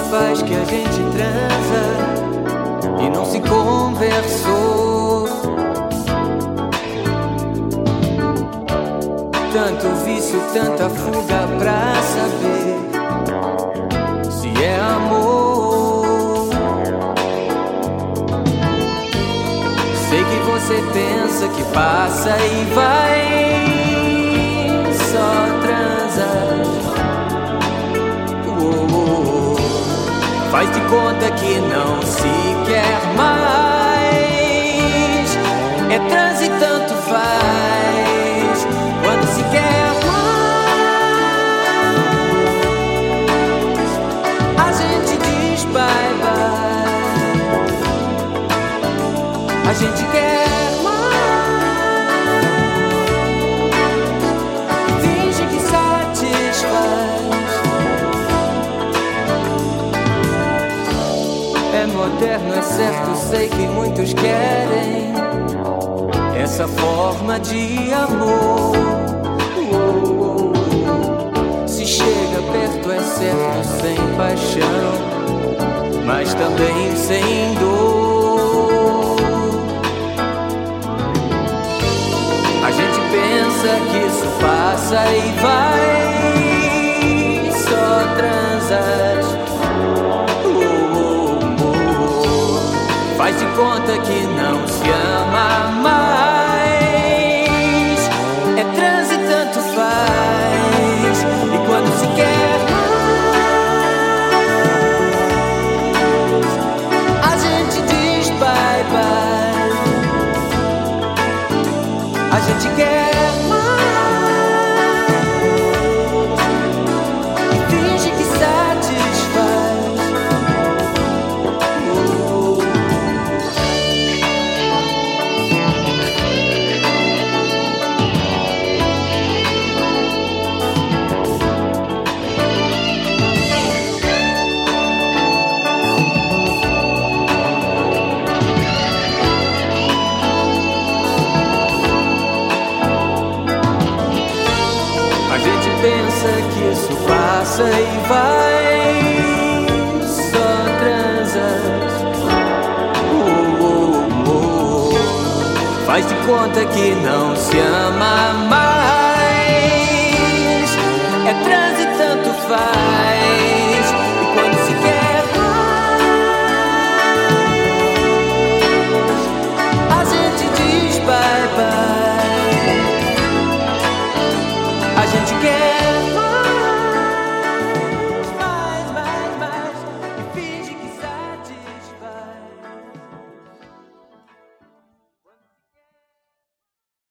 faz que a gente transa e não se conversou. Tanto vício, tanta fuga pra saber se é amor. Sei que você pensa que passa e vai, só transa. Faz de conta que não se quer mais. É transa e tanto faz. Quando se quer mais, a gente diz bye bye. A gente quer mais e finge que satisfaz. É moderno, é certo, sei que muitos querem essa forma de amor. Se chega perto é certo, sem paixão, mas também sem dor. A gente pensa que isso passa e vai, só transas. Faz de conta que não se ama mais. É transa e tanto faz. E quando se quer mais, a gente diz bye bye. A gente quer mais e finge que satisfaz. Pensa que isso passa e vai, só transas. Faz de conta que não se ama mais. É transa e tanto faz.